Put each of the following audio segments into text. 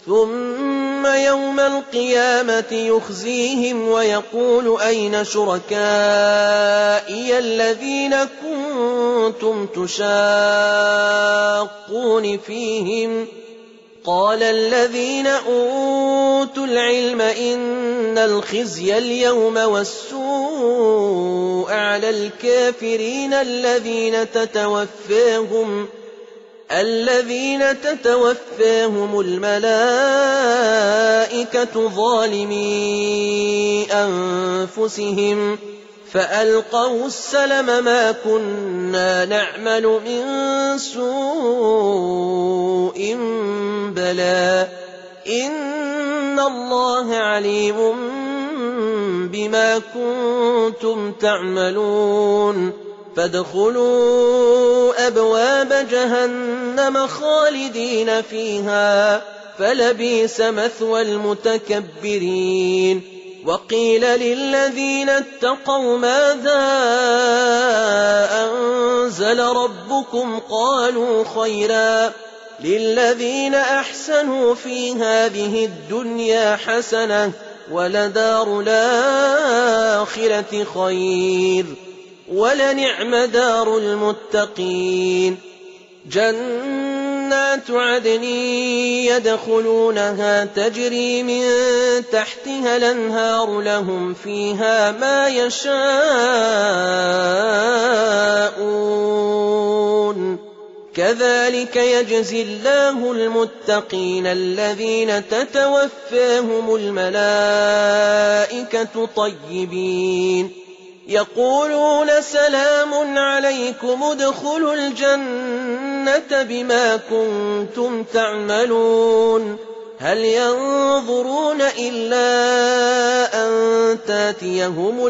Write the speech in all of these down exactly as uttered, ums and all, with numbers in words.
ثم يوم القيامة يخزيهم ويقول أين شركائي الذين كنتم تشاقون فيهم قال الذين أوتوا العلم إن الخزي اليوم والسوء على الكافرين الذين تتوفاهم الذين تتوفاهم الملائكة ظالمي أنفسهم فألقوا السلم ما كنا نعمل من سوء بلى إن الله عليم بما كنتم تعملون فادخلوا أبواب جهنم خالدين فيها فلبئس مثوى المتكبرين وقيل للذين اتقوا ماذا أنزل ربكم قالوا خيرا للذين أحسنوا في هذه الدنيا حسنة ولدار الآخرة خير ولنعم دار المتقين جنات عدن يدخلونها تجري من تحتها الأنهار لهم فيها ما يشاءون كذلك يجزي الله المتقين الذين تتوفاهم الملائكة طيبين يقولون سلام عليكم ادخلوا الجنة بما كنتم تعملون هل ينظرون إلا أن تاتيهم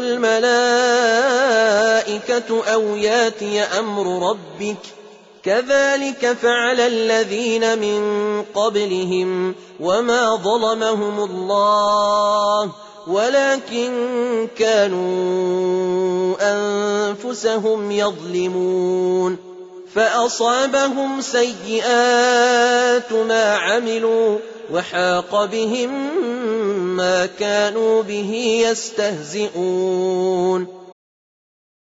الملائكة أو ياتي أمر ربك كذلك فعل الذين من قبلهم وما ظلمهم الله ولكن كانوا أنفسهم يظلمون فأصابهم سيئات ما عملوا وحاق بهم ما كانوا به يستهزئون